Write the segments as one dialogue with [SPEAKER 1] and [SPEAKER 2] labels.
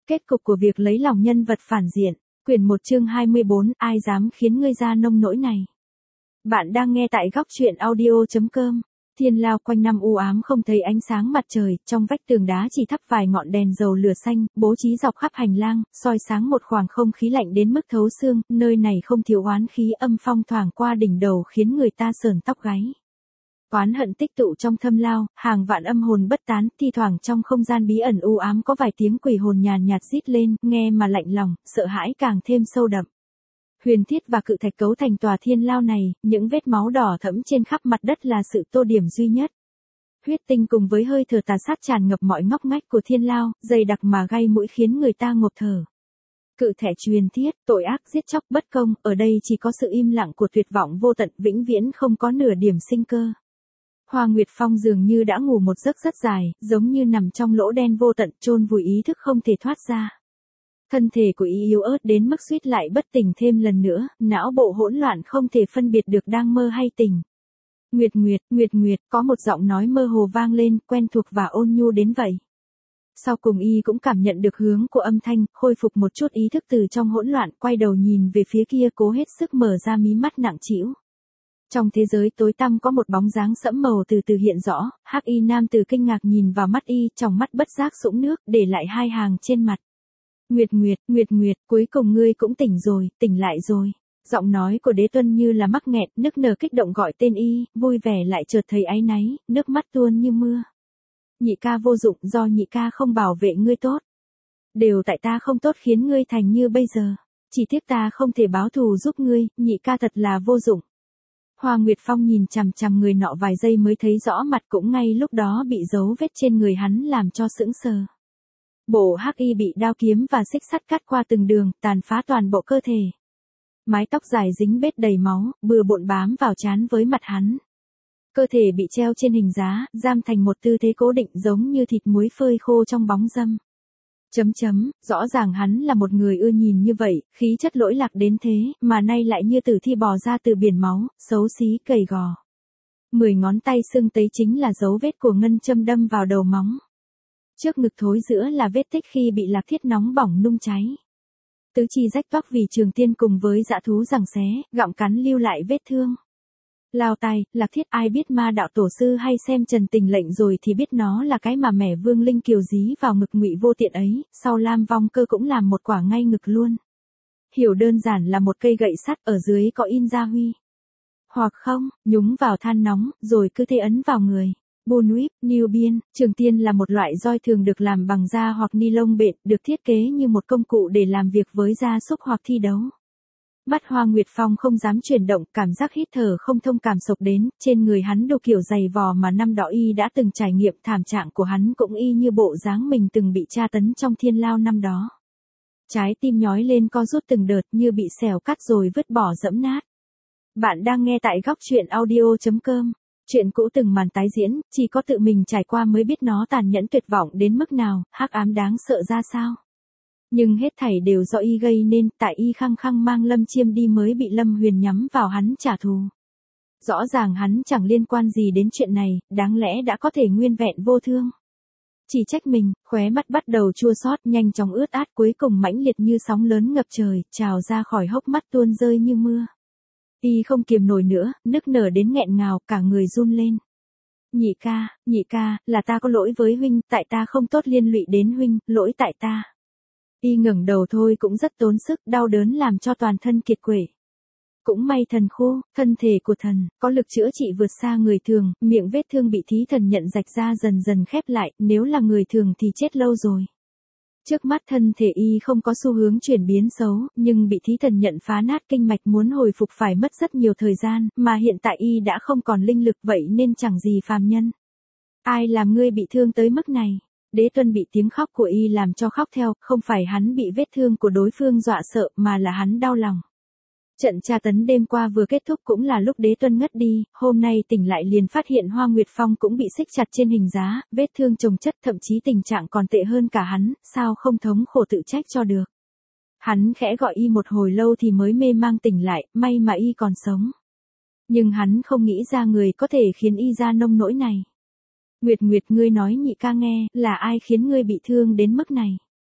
[SPEAKER 1] Kết cục của việc lấy lòng nhân vật phản diện. Quyển 1 chương 24, ai dám khiến ngươi ra nông nỗi này. Bạn đang nghe tại góc truyện audio.com. Thiên lao quanh năm u ám không thấy ánh sáng mặt trời, trong vách tường đá chỉ thắp vài ngọn đèn dầu lửa xanh, bố trí dọc khắp hành lang, soi sáng một khoảng không khí lạnh đến mức thấu xương, nơi này không thiếu oán khí âm phong thoảng qua đỉnh đầu khiến người ta sởn tóc gáy. Oán hận tích tụ trong thâm lao, hàng vạn âm hồn bất tán, thi thoảng trong không gian bí ẩn u ám có vài tiếng quỷ hồn nhàn nhạt rít lên, nghe mà lạnh lòng, sợ hãi càng thêm sâu đậm. Huyền thiết và cự thạch cấu thành tòa thiên lao này, những vết máu đỏ thẫm trên khắp mặt đất là sự tô điểm duy nhất. Huyết tinh cùng với hơi thở tà sát tràn ngập mọi ngóc ngách của thiên lao, dày đặc mà gai mũi khiến người ta ngộp thở. Cự thẻ truyền thiết, tội ác giết chóc bất công, ở đây chỉ có sự im lặng của tuyệt vọng vô tận, vĩnh viễn không có nửa điểm sinh cơ. Hoa Nguyệt Phong dường như đã ngủ một giấc rất dài, giống như nằm trong lỗ đen vô tận, chôn vùi ý thức không thể thoát ra. Thân thể của y yếu ớt đến mức suýt lại bất tỉnh thêm lần nữa, não bộ hỗn loạn không thể phân biệt được đang mơ hay tỉnh. Nguyệt Nguyệt, Nguyệt Nguyệt, có một giọng nói mơ hồ vang lên, quen thuộc và ôn nhu đến vậy. Sau cùng y cũng cảm nhận được hướng của âm thanh, khôi phục một chút ý thức từ trong hỗn loạn, quay đầu nhìn về phía kia cố hết sức mở ra mí mắt nặng trĩu. Trong thế giới tối tăm có một bóng dáng sẫm màu từ từ hiện rõ, hắc y nam tử kinh ngạc nhìn vào mắt y, trong mắt bất giác sũng nước, để lại hai hàng trên mặt. Nguyệt Nguyệt, Nguyệt Nguyệt, cuối cùng ngươi cũng tỉnh rồi, tỉnh lại rồi. Giọng nói của Đế Tuân như là mắc nghẹn, nức nở kích động gọi tên y, vui vẻ lại chợt thấy áy náy, nước mắt tuôn như mưa. Nhị ca vô dụng, do nhị ca không bảo vệ ngươi tốt. Đều tại ta không tốt khiến ngươi thành như bây giờ. Chỉ tiếc ta không thể báo thù giúp ngươi, nhị ca thật là vô dụng. Hoa Nguyệt Phong nhìn chằm chằm người nọ vài giây mới thấy rõ mặt, cũng ngay lúc đó bị dấu vết trên người hắn làm cho sững sờ. Bộ hắc y bị đao kiếm và xích sắt cắt qua từng đường, tàn phá toàn bộ cơ thể. Mái tóc dài dính vết đầy máu, bừa bộn bám vào trán với mặt hắn. Cơ thể bị treo trên hình giá, giam thành một tư thế cố định giống như thịt muối phơi khô trong bóng râm. Rõ ràng hắn là một người ưa nhìn như vậy, khí chất lỗi lạc đến thế, mà nay lại như tử thi bò ra từ biển máu, xấu xí gầy gò. 10 ngón tay sưng tấy chính là dấu vết của ngân châm đâm vào đầu móng. Trước ngực thối giữa là vết tích khi bị lạc thiết nóng bỏng nung cháy. Tứ chi rách toác vì trường tiên cùng với dã thú giằng xé, gặm cắn lưu lại vết thương. Lao tai, lạc thiết, ai biết ma đạo tổ sư hay xem Trần Tình Lệnh rồi thì biết nó là cái mà mẻ Vương Linh kiều dí vào ngực Ngụy Vô Tiện ấy, sau Lam Vong Cơ cũng làm một quả ngay ngực luôn. Hiểu đơn giản là một cây gậy sắt, ở dưới có in gia huy. Hoặc không, nhúng vào than nóng, rồi cứ thế ấn vào người. Bullwhip, Nubian, trường tiên là một loại roi thường được làm bằng da hoặc ni lông bện, được thiết kế như một công cụ để làm việc với gia súc hoặc thi đấu. Mắt Hoa Nguyệt Phong không dám chuyển động, cảm giác hít thở không thông cảm sộc đến, trên người hắn đồ kiểu dày vò mà năm đó y đã từng trải nghiệm, thảm trạng của hắn cũng y như bộ dáng mình từng bị tra tấn trong thiên lao năm đó. Trái tim nhói lên co rút từng đợt như bị xẻo cắt rồi vứt bỏ dẫm nát. Bạn đang nghe tại góc truyện audio.com. Chuyện cũ từng màn tái diễn, chỉ có tự mình trải qua mới biết nó tàn nhẫn tuyệt vọng đến mức nào, hắc ám đáng sợ ra sao. Nhưng hết thảy đều do y gây nên, tại y khăng khăng mang Lâm Chiêm đi mới bị Lâm Huyền nhắm vào hắn trả thù. Rõ ràng hắn chẳng liên quan gì đến chuyện này, đáng lẽ đã có thể nguyên vẹn vô thương. Chỉ trách mình, khóe mắt bắt đầu chua xót, nhanh chóng ướt át, cuối cùng mãnh liệt như sóng lớn ngập trời, trào ra khỏi hốc mắt tuôn rơi như mưa. Y không kiềm nổi nữa, nức nở đến nghẹn ngào, cả người run lên. Nhị ca, là ta có lỗi với huynh, tại ta không tốt liên lụy đến huynh, lỗi tại ta. Y ngẩng đầu thôi cũng rất tốn sức, đau đớn làm cho toàn thân kiệt quệ. Cũng may thần khu, thân thể của thần, có lực chữa trị vượt xa người thường, miệng vết thương bị thí thần nhận rạch ra dần dần khép lại, nếu là người thường thì chết lâu rồi. Trước mắt thân thể y không có xu hướng chuyển biến xấu, nhưng bị thí thần nhận phá nát kinh mạch muốn hồi phục phải mất rất nhiều thời gian, mà hiện tại y đã không còn linh lực vậy nên chẳng gì phàm nhân. Ai làm ngươi bị thương tới mức này? Đế Tuân bị tiếng khóc của y làm cho khóc theo, không phải hắn bị vết thương của đối phương dọa sợ mà là hắn đau lòng. Trận tra tấn đêm qua vừa kết thúc cũng là lúc Đế Tuân ngất đi, hôm nay tỉnh lại liền phát hiện Hoa Nguyệt Phong cũng bị xích chặt trên hình giá, vết thương chồng chất, thậm chí tình trạng còn tệ hơn cả hắn, sao không thống khổ tự trách cho được. Hắn khẽ gọi y một hồi lâu thì mới mê mang tỉnh lại, may mà y còn sống. Nhưng hắn không nghĩ ra người có thể khiến y ra nông nỗi này. Nguyệt Nguyệt, ngươi nói nhị ca nghe, là ai khiến ngươi bị thương đến mức này?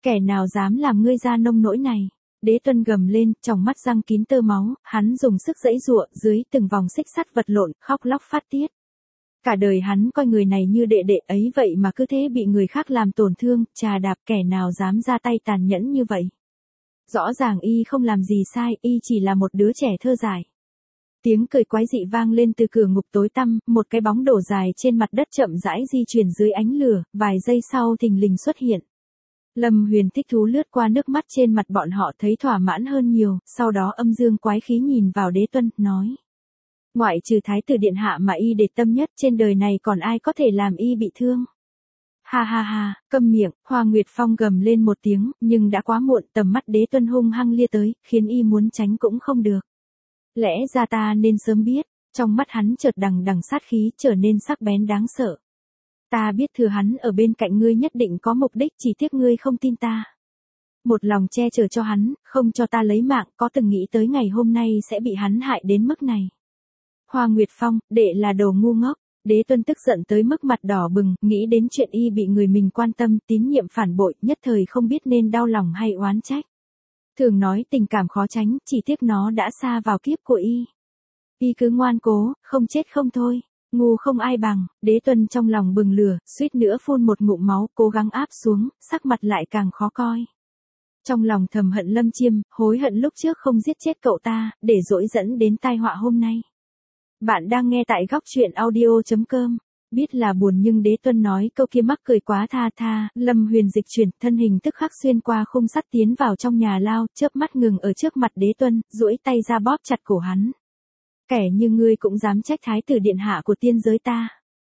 [SPEAKER 1] Kẻ nào dám làm ngươi ra nông nỗi này? Đế Tuân gầm lên, tròng mắt răng kín tơ máu, hắn dùng sức giãy giụa dưới từng vòng xích sắt vật lộn, khóc lóc phát tiết. Cả đời hắn coi người này như đệ đệ ấy vậy mà cứ thế bị người khác làm tổn thương, chà đạp, kẻ nào dám ra tay tàn nhẫn như vậy. Rõ ràng y không làm gì sai, y chỉ là một đứa trẻ thơ dại. Tiếng cười quái dị vang lên từ cửa ngục tối tăm, một cái bóng đổ dài trên mặt đất chậm rãi di chuyển dưới ánh lửa, vài giây sau thình lình xuất hiện. Lâm Huyền thích thú lướt qua nước mắt trên mặt bọn họ thấy thỏa mãn hơn nhiều, sau đó âm dương quái khí nhìn vào Đế Tuân, nói. Ngoại trừ Thái tử điện hạ mà y để tâm nhất trên đời này còn ai có thể làm y bị thương. Ha ha ha, câm miệng, Hoa Nguyệt Phong gầm lên một tiếng, nhưng đã quá muộn, tầm mắt Đế Tuân hung hăng lia tới, khiến y muốn tránh cũng không được. Lẽ ra ta nên sớm biết, trong mắt hắn chợt đằng đằng sát khí trở nên sắc bén đáng sợ. Ta biết thừa hắn ở bên cạnh ngươi nhất định có mục đích, chỉ tiếc ngươi không tin ta. Một lòng che chở cho hắn, không cho ta lấy mạng, có từng nghĩ tới ngày hôm nay sẽ bị hắn hại đến mức này. Hoa Nguyệt Phong, đệ là đồ ngu ngốc. Đế Tuân tức giận tới mức mặt đỏ bừng, nghĩ đến chuyện y bị người mình quan tâm, tín nhiệm phản bội, nhất thời không biết nên đau lòng hay oán trách. Thường nói tình cảm khó tránh, chỉ tiếc nó đã xa vào kiếp của y. Y cứ ngoan cố, không chết không thôi, ngu không ai bằng. Đế Tuân trong lòng bừng lửa, suýt nữa phun một ngụm máu, cố gắng áp xuống, sắc mặt lại càng khó coi. Trong lòng thầm hận Lâm Chiêm, hối hận lúc trước không giết chết cậu ta, để dỗi dẫn đến tai họa hôm nay. Bạn đang nghe tại góc truyện audio.com. Biết là buồn nhưng Đế Tuân nói câu kia mắc cười quá tha, Lâm Huyền dịch chuyển, thân hình tức khắc xuyên qua khung sắt tiến vào trong nhà lao, chớp mắt ngừng ở trước mặt Đế Tuân, duỗi tay ra bóp chặt cổ hắn. Kẻ như ngươi cũng dám trách Thái tử điện hạ của tiên giới ta.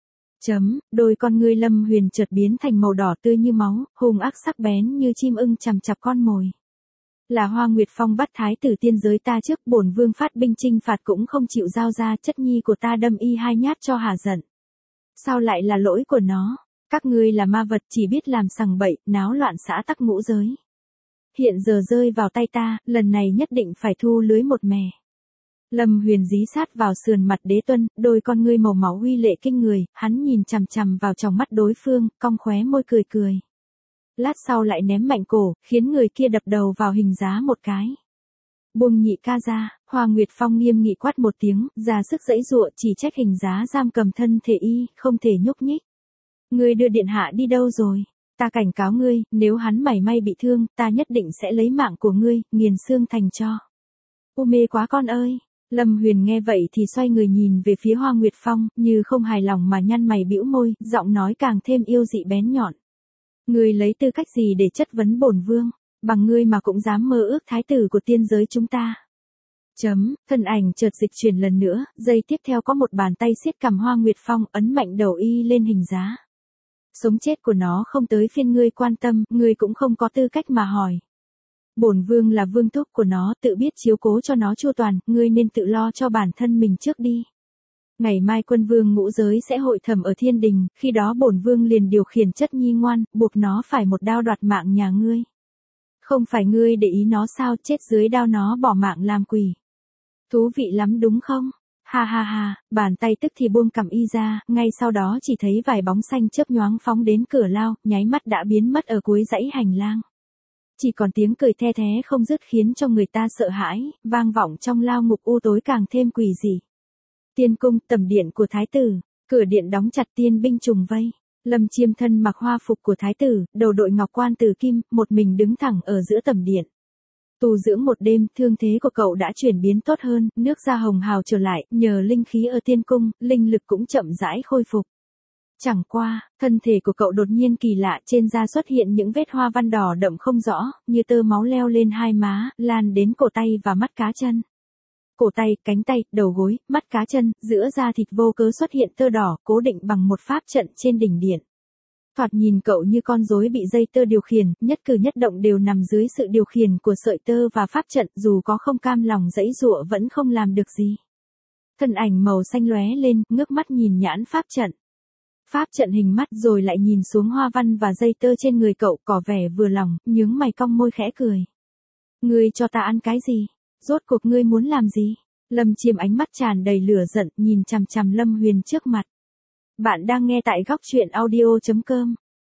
[SPEAKER 1] Đôi con ngươi Lâm Huyền chợt biến thành màu đỏ tươi như máu, hung ác sắc bén như chim ưng chằm chằm con mồi. Là Hoa Nguyệt Phong bắt Thái tử tiên giới ta trước, bổn vương phát binh chinh phạt cũng không chịu giao ra, chất nhi của ta đâm y 2 nhát cho hả giận. Sao lại là lỗi của nó? Các ngươi là ma vật chỉ biết làm sằng bậy, náo loạn xã tắc ngũ giới. Hiện giờ rơi vào tay ta, lần này nhất định phải thu lưới một mè. Lâm Huyền dí sát vào sườn mặt Đế Tuân, đôi con ngươi màu máu uy lệ kinh người, hắn nhìn chằm chằm vào trong mắt đối phương, cong khóe môi cười cười. Lát sau lại ném mạnh cổ, khiến người kia đập đầu vào hình giá một cái. Buông nhị ca ra, Hoa Nguyệt Phong nghiêm nghị quát một tiếng, ra sức giãy giụa, chỉ trách hình giá giam cầm thân thể y, không thể nhúc nhích. Ngươi đưa điện hạ đi đâu rồi? Ta cảnh cáo ngươi, nếu hắn mảy may bị thương, ta nhất định sẽ lấy mạng của ngươi, nghiền xương thành tro. U mê quá con ơi. Lâm Huyền nghe vậy thì xoay người nhìn về phía Hoa Nguyệt Phong, như không hài lòng mà nhăn mày bĩu môi, giọng nói càng thêm yêu dị bén nhọn. Ngươi lấy tư cách gì để chất vấn bổn vương, bằng ngươi mà cũng dám mơ ước thái tử của tiên giới chúng ta. Thân ảnh chợt dịch chuyển lần nữa, giây tiếp theo có một bàn tay siết cằm Hoa Nguyệt Phong, ấn mạnh đầu y lên hình giá. Sống chết của nó không tới phiên ngươi quan tâm, ngươi cũng không có tư cách mà hỏi. Bổn vương là vương thúc của nó, tự biết chiếu cố cho nó chu toàn, ngươi nên tự lo cho bản thân mình trước đi. Ngày mai quân vương ngũ giới sẽ hội thẩm ở thiên đình, khi đó bổn vương liền điều khiển chất nhi ngoan, buộc nó phải một đao đoạt mạng nhà ngươi. Không phải ngươi để ý nó sao, chết dưới đao nó bỏ mạng làm quỷ. Thú vị lắm đúng không? Ha ha ha, bàn tay tức thì buông cằm y ra, ngay sau đó chỉ thấy vài bóng xanh chớp nhoáng phóng đến cửa lao, nháy mắt đã biến mất ở cuối dãy hành lang. Chỉ còn tiếng cười the thé không dứt khiến cho người ta sợ hãi, vang vọng trong lao ngục u tối càng thêm quỷ dị. Tiên cung, tẩm điện của thái tử, cửa điện đóng chặt, tiên binh trùng vây. Lâm Chiêm thân mặc hoa phục của thái tử, đầu đội ngọc quan tử kim, một mình đứng thẳng ở giữa tẩm điện. Tu dưỡng một đêm, thương thế của cậu đã chuyển biến tốt hơn, nước da hồng hào trở lại, nhờ linh khí ở tiên cung, linh lực cũng chậm rãi khôi phục. Chẳng qua, thân thể của cậu đột nhiên kỳ lạ, trên da xuất hiện những vết hoa văn đỏ đậm không rõ, như tơ máu leo lên hai má, lan đến cổ tay và mắt cá chân. Cổ tay, cánh tay, đầu gối, mắt cá chân, giữa da thịt vô cớ xuất hiện tơ đỏ, cố định bằng một pháp trận trên đỉnh điện. Thoạt nhìn cậu như con rối bị dây tơ điều khiển, nhất cử nhất động đều nằm dưới sự điều khiển của sợi tơ và pháp trận, dù có không cam lòng giãy giụa vẫn không làm được gì. Thân ảnh màu xanh lóe lên, ngước mắt nhìn nhãn pháp trận. Pháp trận hình mắt rồi lại nhìn xuống hoa văn và dây tơ trên người cậu, có vẻ vừa lòng, nhướng mày cong môi khẽ cười. Ngươi cho ta ăn cái gì? Rốt cuộc ngươi muốn làm gì? Lâm Chiêm ánh mắt tràn đầy lửa giận, nhìn chằm chằm Lâm Huyền trước mặt. Bạn đang nghe tại góc truyện audio.com.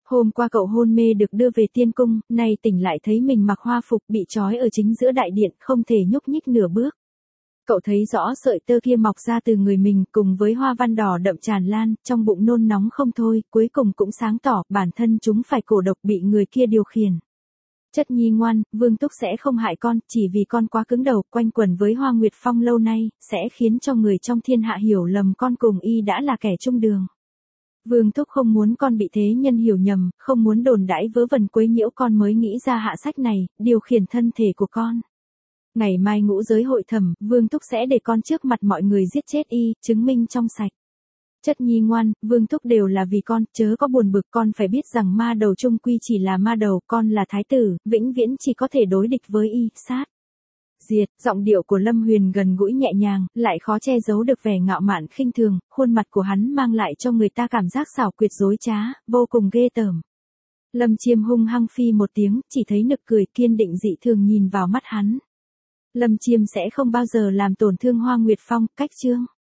[SPEAKER 1] Hôm qua cậu hôn mê được đưa về tiên cung, nay tỉnh lại thấy mình mặc hoa phục bị trói ở chính giữa đại điện, không thể nhúc nhích nửa bước. Cậu thấy rõ sợi tơ kia mọc ra từ người mình cùng với hoa văn đỏ đậm tràn lan, trong bụng nôn nóng không thôi, cuối cùng cũng sáng tỏ bản thân chúng phải cổ độc bị người kia điều khiển. Chất nhi ngoan, Vương Túc sẽ không hại con, chỉ vì con quá cứng đầu, quanh quẩn với Hoa Nguyệt Phong lâu nay, sẽ khiến cho người trong thiên hạ hiểu lầm con cùng y đã là kẻ chung đường. Vương Túc không muốn con bị thế nhân hiểu nhầm, không muốn đồn đãi vớ vẩn quấy nhiễu con mới nghĩ ra hạ sách này, điều khiển thân thể của con. Ngày mai ngũ giới hội thẩm, Vương Túc sẽ để con trước mặt mọi người giết chết y, chứng minh trong sạch. Chất nhi ngoan, Vương Túc đều là vì con, chớ có buồn bực, con phải biết rằng ma đầu chung quy chỉ là ma đầu, con là thái tử, vĩnh viễn chỉ có thể đối địch với y, sát. Diệt, giọng điệu của Lâm Huyền gần gũi nhẹ nhàng, lại khó che giấu được vẻ ngạo mạn khinh thường, khuôn mặt của hắn mang lại cho người ta cảm giác xảo quyệt dối trá, vô cùng ghê tởm. Lâm Chiêm hung hăng phi một tiếng, chỉ thấy nực cười kiên định dị thường nhìn vào mắt hắn. Lâm Chiêm sẽ không bao giờ làm tổn thương Hoa Nguyệt Phong, cách chương.